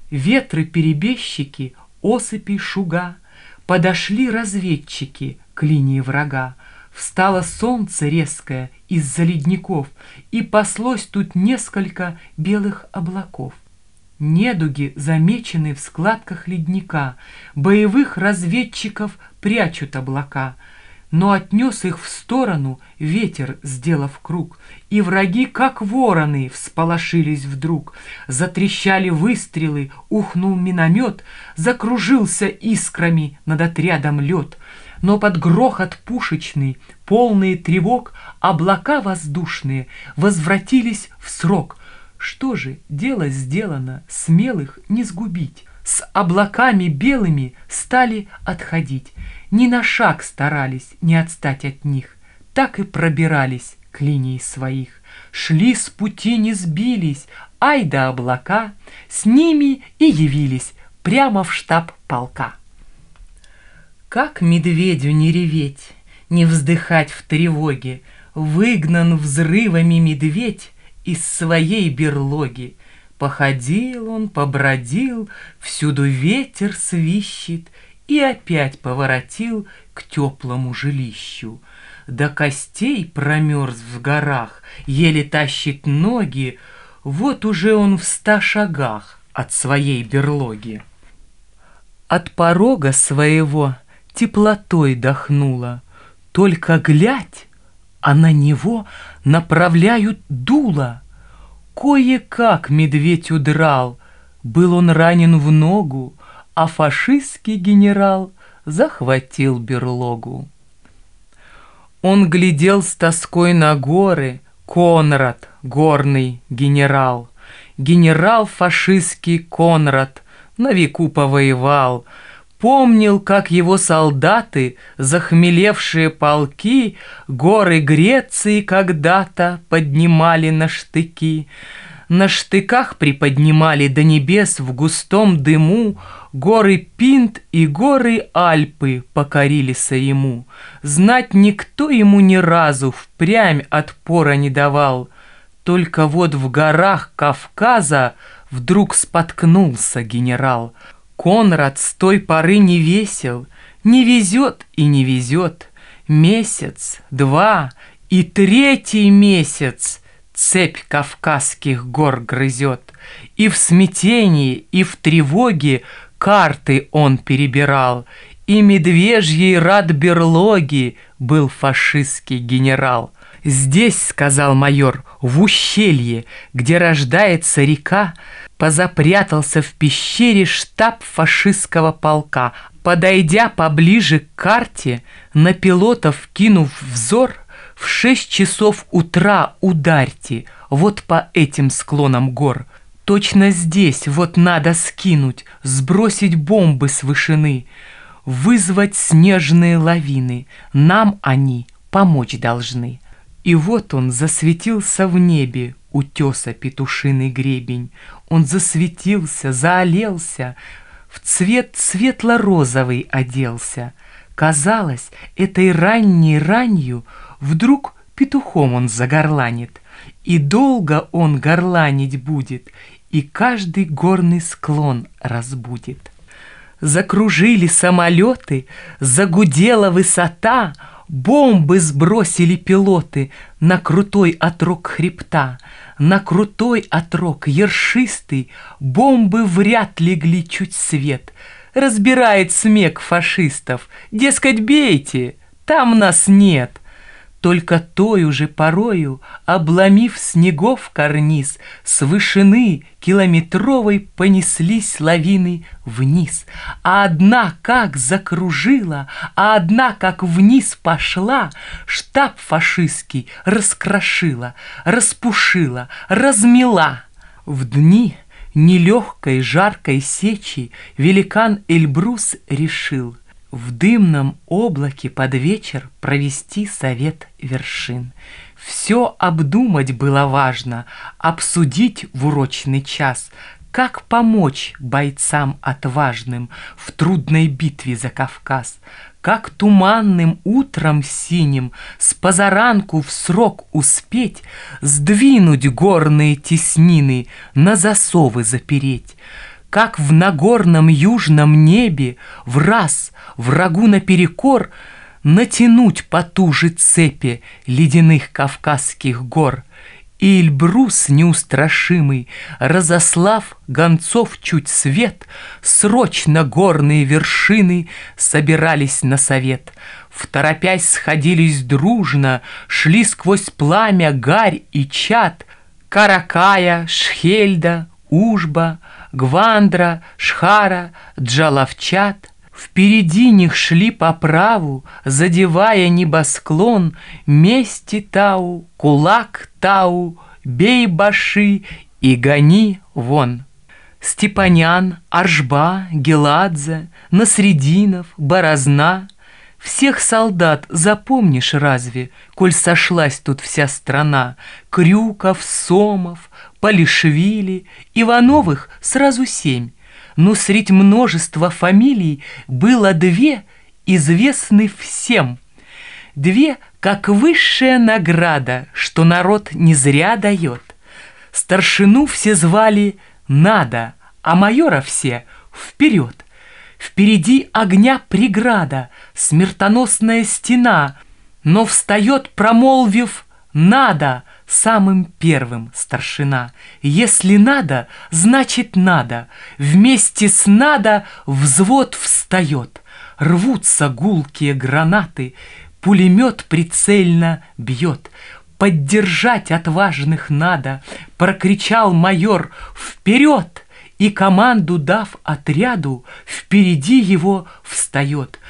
Ветры-перебежчики, осыпи шуга, подошли разведчики к линии врага. Встало солнце резкое из-за ледников, и паслось тут несколько белых облаков. Недуги замечены в складках ледника, боевых разведчиков прячут облака. Но отнес их в сторону ветер, сделав круг, и враги, как вороны, всполошились вдруг. Затрещали выстрелы, ухнул миномет, закружился искрами над отрядом лед. Но под грохот пушечный, полные тревог, облака воздушные возвратились в срок. Что же, дело сделано, смелых не сгубить. С облаками белыми стали отходить. Ни на шаг старались не отстать от них. Так и пробирались к линии своих. Шли с пути, не сбились, ай да облака, с ними и явились прямо в штаб полка. Как медведю не реветь, не вздыхать в тревоге, выгнан взрывами медведь из своей берлоги. Походил он, побродил, всюду ветер свищет, и опять поворотил к теплому жилищу. До костей промерз в горах, еле тащит ноги, вот уже он в 100 шагах от своей берлоги. От порога своего теплотой дохнуло, только глядь, а на него направляют дуло. Кое-как медведь удрал, был он ранен в ногу, а фашистский генерал захватил берлогу. Он глядел с тоской на горы, Конрад, горный генерал. Генерал фашистский Конрад на веку повоевал, помнил, как его солдаты, захмелевшие полки, горы Греции когда-то поднимали на штыки. На штыках приподнимали до небес в густом дыму, горы Пинд и горы Альпы покорились ему. Знать никто ему ни разу впрямь отпора не давал. Только вот в горах Кавказа вдруг споткнулся генерал. Конрад с той поры не весел, не везет и не везет. Месяц, 2 и 3 месяц цепь Кавказских гор грызет. И в смятении, и в тревоге карты он перебирал, и медвежьей рад берлоги был фашистский генерал. «Здесь, — сказал майор, — в ущелье, где рождается река, позапрятался в пещере штаб фашистского полка. Подойдя поближе к карте, на пилотов кинув взор, в 6 часов утра ударьте, вот по этим склонам гор. Точно здесь вот надо скинуть, сбросить бомбы с вышины, вызвать снежные лавины, нам они помочь должны». И вот он засветился в небе, утеса петушиный гребень. Он засветился, заалелся, в цвет светло-розовый оделся. Казалось, этой ранней ранью вдруг петухом он загорланит. И долго он горланить будет, и каждый горный склон разбудит. Закружили самолеты, загудела высота, бомбы сбросили пилоты на крутой отрог хребта. На крутой отрог ершистый бомбы в ряд легли чуть свет. Разбирает смех фашистов, дескать, бейте, там нас нет. Только той уже порою, обломив снегов карниз, с вышины километровой понеслись лавины вниз. А одна как закружила, а одна как вниз пошла, штаб фашистский раскрошила, распушила, размела. В дни нелегкой жаркой сечи великан Эльбрус решил в дымном облаке под вечер провести совет вершин. Все обдумать было важно, обсудить в урочный час, как помочь бойцам отважным в трудной битве за Кавказ, как туманным утром синим с позаранку в срок успеть сдвинуть горные теснины, на засовы запереть, как в нагорном южном небе враз врагу наперекор натянуть потуже цепи ледяных Кавказских гор. И Эльбрус неустрашимый, разослав гонцов чуть свет, срочно горные вершины собирались на совет. Второпясь сходились дружно, шли сквозь пламя гарь и чад Каракая, Шхельда, Ужба, Гвандра, Шхара, Джалавчат. Впереди них шли по праву, задевая небосклон, Мести Тау, Кулак Тау, Бей-Баши и гони вон. Степанян, Аржба, Геладзе, Насрединов, Борозна. Всех солдат запомнишь разве, коль сошлась тут вся страна? Крюков, Сомов, Полишвили, Ивановых сразу 7. Но средь множества фамилий было 2, известны всем. 2, как высшая награда, что народ не зря дает. Старшину все звали «надо», а майора все «вперед». Впереди огня преграда, смертоносная стена, но встает, промолвив «надо», самым первым старшина. Если надо, значит надо. Вместе с надо взвод встает. Рвутся гулкие гранаты, пулемет прицельно бьет. Поддержать отважных надо, прокричал майор «Вперед!» И команду дав отряду, впереди его встает